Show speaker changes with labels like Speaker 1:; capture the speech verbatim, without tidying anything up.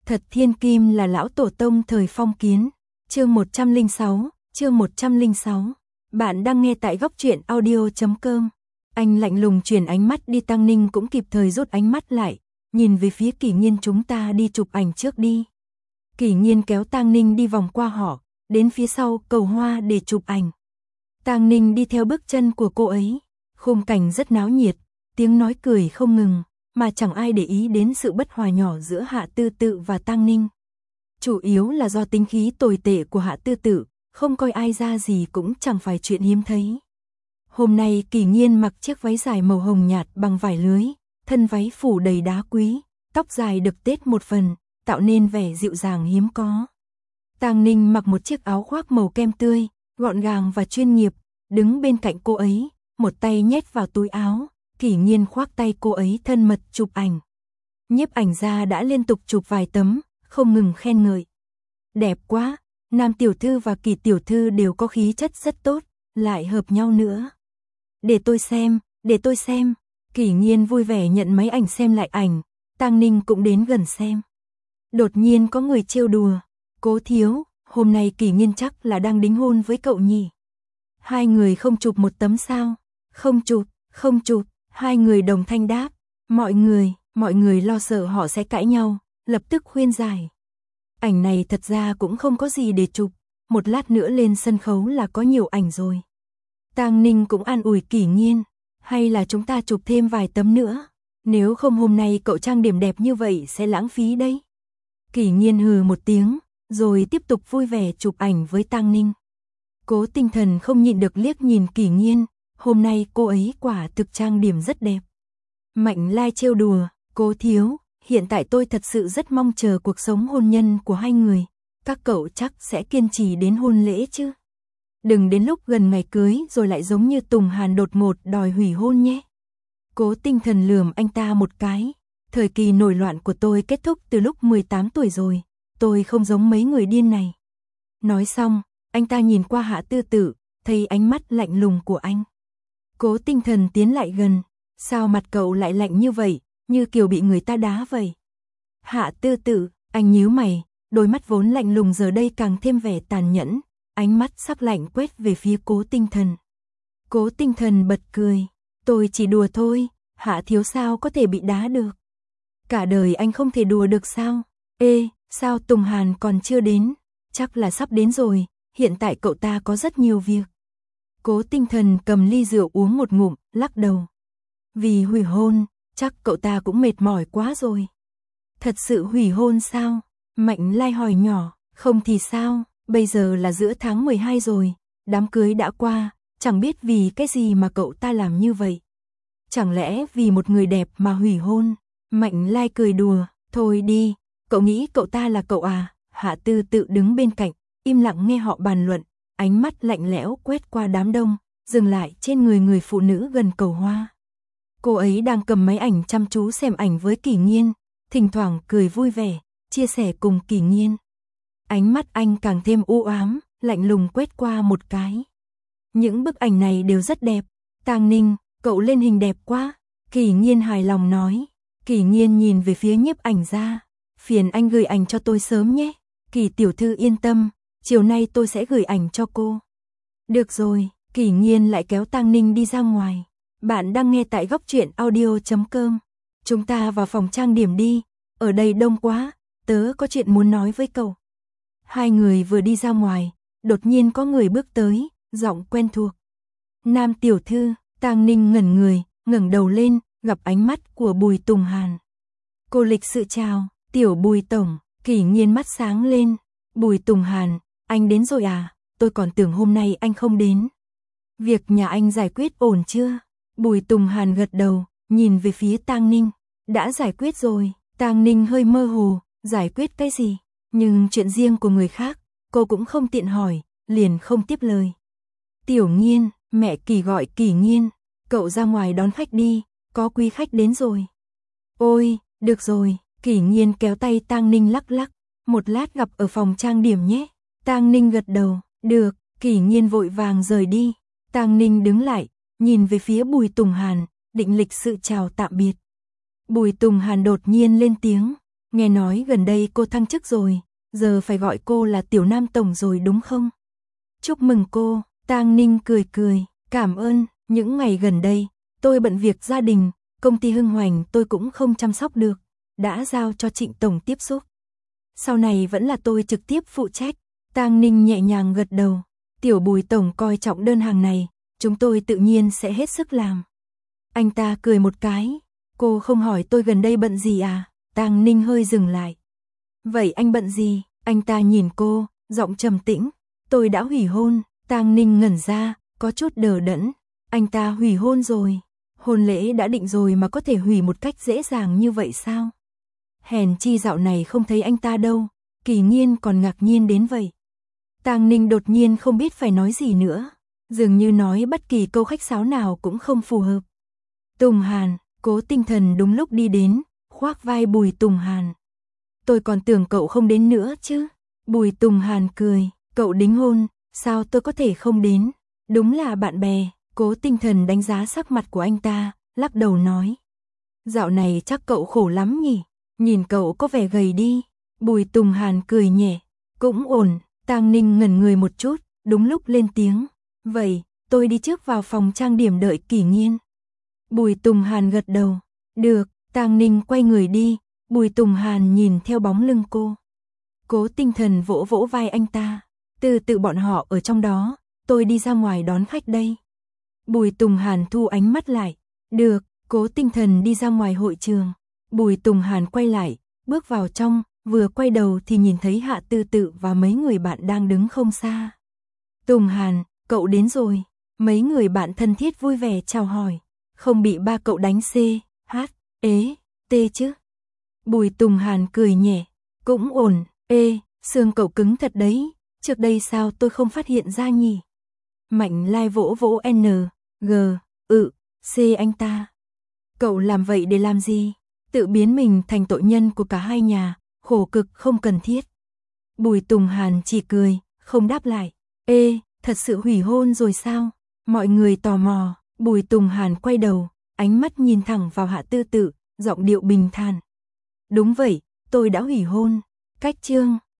Speaker 1: Thật thiên kim là lão tổ tông thời phong kiến. Chương một trăm lẻ sáu, chương một trăm lẻ sáu. Bạn đang nghe tại góc truyện audio chấm com. Anh lạnh lùng chuyển ánh mắt đi, Tăng Ninh cũng kịp thời rút ánh mắt lại, nhìn về phía Kỷ Nhiên. Chúng ta đi chụp ảnh trước đi. Kỷ Nhiên kéo Tăng Ninh đi vòng qua họ, đến phía sau cầu hoa để chụp ảnh. Tăng Ninh đi theo bước chân của cô ấy. Khung cảnh rất náo nhiệt, tiếng nói cười không ngừng, mà chẳng ai để ý đến sự bất hòa nhỏ giữa Hạ Tư Tự và Tăng Ninh. Chủ yếu là do tính khí tồi tệ của Hạ Tư Tự, không coi ai ra gì cũng chẳng phải chuyện hiếm thấy. Hôm nay Kỷ Nhiên mặc chiếc váy dài màu hồng nhạt bằng vải lưới, thân váy phủ đầy đá quý, tóc dài được tết một phần, tạo nên vẻ dịu dàng hiếm có. Tăng Ninh mặc một chiếc áo khoác màu kem tươi, gọn gàng và chuyên nghiệp, đứng bên cạnh cô ấy, một tay nhét vào túi áo. Kỷ Nhiên khoác tay cô ấy thân mật chụp ảnh. Nhiếp ảnh gia đã liên tục chụp vài tấm, không ngừng khen ngợi. Đẹp quá, Nam tiểu thư và Kỷ tiểu thư đều có khí chất rất tốt, lại hợp nhau nữa. Để tôi xem, để tôi xem. Kỷ Nhiên vui vẻ nhận máy ảnh xem lại ảnh, Tăng Ninh cũng đến gần xem. Đột nhiên có người trêu đùa, Cố thiếu, hôm nay Kỷ Nhiên chắc là đang đính hôn với cậu nhỉ? Hai người không chụp một tấm sao? Không chụp, không chụp. Hai người đồng thanh đáp. Mọi người, mọi người lo sợ họ sẽ cãi nhau, lập tức khuyên giải. Ảnh này thật ra cũng không có gì để chụp, một lát nữa lên sân khấu là có nhiều ảnh rồi. Tăng Ninh cũng an ủi Kỷ Nhiên, hay là chúng ta chụp thêm vài tấm nữa, nếu không hôm nay cậu trang điểm đẹp như vậy sẽ lãng phí đấy. Kỷ Nhiên hừ một tiếng, rồi tiếp tục vui vẻ chụp ảnh với Tăng Ninh. Cố Tinh Thần không nhịn được liếc nhìn Kỷ Nhiên. Hôm nay cô ấy quả thực trang điểm rất đẹp. Mạnh Lai trêu đùa, Cố thiếu, hiện tại tôi thật sự rất mong chờ cuộc sống hôn nhân của hai người. Các cậu chắc sẽ kiên trì đến hôn lễ chứ? Đừng đến lúc gần ngày cưới rồi lại giống như Tùng Hàn đột ngột đòi hủy hôn nhé. Cố Tinh Thần lườm anh ta một cái. Thời kỳ nổi loạn của tôi kết thúc từ lúc mười tám tuổi rồi. Tôi không giống mấy người điên này. Nói xong, anh ta nhìn qua Hạ Tư Tự, thấy ánh mắt lạnh lùng của anh. Cố Tinh Thần tiến lại gần. Sao mặt cậu lại lạnh như vậy, như kiểu bị người ta đá vậy? Hạ Tư Tự, anh nhíu mày, đôi mắt vốn lạnh lùng giờ đây càng thêm vẻ tàn nhẫn, ánh mắt sắc lạnh quét về phía Cố Tinh Thần. Cố Tinh Thần bật cười, tôi chỉ đùa thôi, Hạ thiếu sao có thể bị đá được? Cả đời anh không thể đùa được sao? Ê, sao Tùng Hàn còn chưa đến? Chắc là sắp đến rồi, hiện tại cậu ta có rất nhiều việc. Cố Tinh Thần cầm ly rượu uống một ngụm, lắc đầu. Vì hủy hôn, chắc cậu ta cũng mệt mỏi quá rồi. Thật sự hủy hôn sao? Mạnh Lai hỏi nhỏ, không thì sao, bây giờ là giữa tháng mười hai rồi, đám cưới đã qua, chẳng biết vì cái gì mà cậu ta làm như vậy. Chẳng lẽ vì một người đẹp mà hủy hôn? Mạnh Lai cười đùa, thôi đi, cậu nghĩ cậu ta là cậu à? Hạ Tư Tự đứng bên cạnh, im lặng nghe họ bàn luận. Ánh mắt lạnh lẽo quét qua đám đông, dừng lại trên người người phụ nữ gần cầu hoa. Cô ấy đang cầm máy ảnh chăm chú xem ảnh với Kỷ Nhiên, thỉnh thoảng cười vui vẻ, chia sẻ cùng Kỷ Nhiên. Ánh mắt anh càng thêm u ám, lạnh lùng quét qua một cái. Những bức ảnh này đều rất đẹp. Tăng Ninh, cậu lên hình đẹp quá. Kỷ Nhiên hài lòng nói. Kỷ Nhiên nhìn về phía nhiếp ảnh gia. Phiền anh gửi ảnh cho tôi sớm nhé. Kỷ tiểu thư yên tâm. Chiều nay tôi sẽ gửi ảnh cho cô. Được rồi, Kỷ Nhiên lại kéo Tăng Ninh đi ra ngoài. Bạn đang nghe tại góc truyện audio chấm com. Chúng ta vào phòng trang điểm đi, ở đây đông quá, tớ có chuyện muốn nói với cậu. Hai người vừa đi ra ngoài, đột nhiên có người bước tới, giọng quen thuộc. Nam tiểu thư, Tăng Ninh ngẩn người, ngẩng đầu lên, gặp ánh mắt của Bùi Tùng Hàn. Cô lịch sự chào, tiểu Bùi tổng. Kỷ Nhiên mắt sáng lên. Bùi Tùng Hàn, anh đến rồi à? Tôi còn tưởng hôm nay anh không đến. Việc nhà anh giải quyết ổn chưa? Bùi Tùng Hàn gật đầu, nhìn về phía Tăng Ninh. Đã giải quyết rồi. Tăng Ninh hơi mơ hồ, giải quyết cái gì? Nhưng chuyện riêng của người khác, cô cũng không tiện hỏi, liền không tiếp lời. Tiểu Nhiên, mẹ Kỷ gọi Kỷ Nhiên, cậu ra ngoài đón khách đi, có quý khách đến rồi. Ôi, được rồi, Kỷ Nhiên kéo tay Tăng Ninh lắc lắc, một lát gặp ở phòng trang điểm nhé. Tăng Ninh gật đầu, được, Kỷ Nhiên vội vàng rời đi. Tăng Ninh đứng lại, nhìn về phía Bùi Tùng Hàn, định lịch sự chào tạm biệt. Bùi Tùng Hàn đột nhiên lên tiếng, nghe nói gần đây cô thăng chức rồi, giờ phải gọi cô là Tiểu Nam Tổng rồi đúng không? Chúc mừng cô, Tang Ninh cười cười, cảm ơn, những ngày gần đây, tôi bận việc gia đình, công ty Hưng Hoành tôi cũng không chăm sóc được, đã giao cho Trịnh Tổng tiếp xúc. Sau này vẫn là tôi trực tiếp phụ trách, Tang Ninh nhẹ nhàng gật đầu, Tiểu Bùi Tổng coi trọng đơn hàng này, chúng tôi tự nhiên sẽ hết sức làm. Anh ta cười một cái, cô không hỏi tôi gần đây bận gì à? Tang Ninh hơi dừng lại. Vậy anh bận gì? Anh ta nhìn cô, giọng trầm tĩnh, tôi đã hủy hôn. Tang Ninh ngẩn ra, có chút đờ đẫn, anh ta hủy hôn rồi, hôn lễ đã định rồi mà có thể hủy một cách dễ dàng như vậy sao? Hèn chi dạo này không thấy anh ta đâu, Kỳ Nghiên còn ngạc nhiên đến vậy. Tang Ninh đột nhiên không biết phải nói gì nữa, dường như nói bất kỳ câu khách sáo nào cũng không phù hợp. Tùng Hàn, Cố Tinh Thần đúng lúc đi đến, khoác vai Bùi Tùng Hàn. Tôi còn tưởng cậu không đến nữa chứ. Bùi Tùng Hàn cười, cậu đính hôn, sao tôi có thể không đến, đúng là bạn bè. Cố Tinh Thần đánh giá sắc mặt của anh ta, lắc đầu nói. Dạo này chắc cậu khổ lắm nhỉ, nhìn cậu có vẻ gầy đi. Bùi Tùng Hàn cười nhẹ, cũng ổn. Tang Ninh ngẩn người một chút, đúng lúc lên tiếng. Vậy, tôi đi trước vào phòng trang điểm đợi Kỳ Nghiên. Bùi Tùng Hàn gật đầu. Được, Tang Ninh quay người đi, Bùi Tùng Hàn nhìn theo bóng lưng cô. Cố Tinh Thần vỗ vỗ vai anh ta. Từ từ bọn họ ở trong đó, tôi đi ra ngoài đón khách đây. Bùi Tùng Hàn thu ánh mắt lại. Được, Cố Tinh Thần đi ra ngoài hội trường. Bùi Tùng Hàn quay lại, bước vào trong, vừa quay đầu thì nhìn thấy Hạ Tư Tự và mấy người bạn đang đứng không xa. Tùng Hàn, cậu đến rồi. Mấy người bạn thân thiết vui vẻ chào hỏi. Không bị ba cậu đánh C, H, ế, T chứ? Bùi Tùng Hàn cười nhẹ. Cũng ổn, ê, xương cậu cứng thật đấy. Trước đây sao tôi không phát hiện ra nhỉ? Mạnh Lai vỗ vỗ N, G, ự, C anh ta. Cậu làm vậy để làm gì? Tự biến mình thành tội nhân của cả hai nhà, khổ cực không cần thiết. Bùi Tùng Hàn chỉ cười, không đáp lại. Ê, thật sự hủy hôn rồi sao? Mọi người tò mò. Bùi Tùng Hàn quay đầu, ánh mắt nhìn thẳng vào Hạ Tư Tự, giọng điệu bình thản. Đúng vậy, tôi đã hủy hôn. Cách chương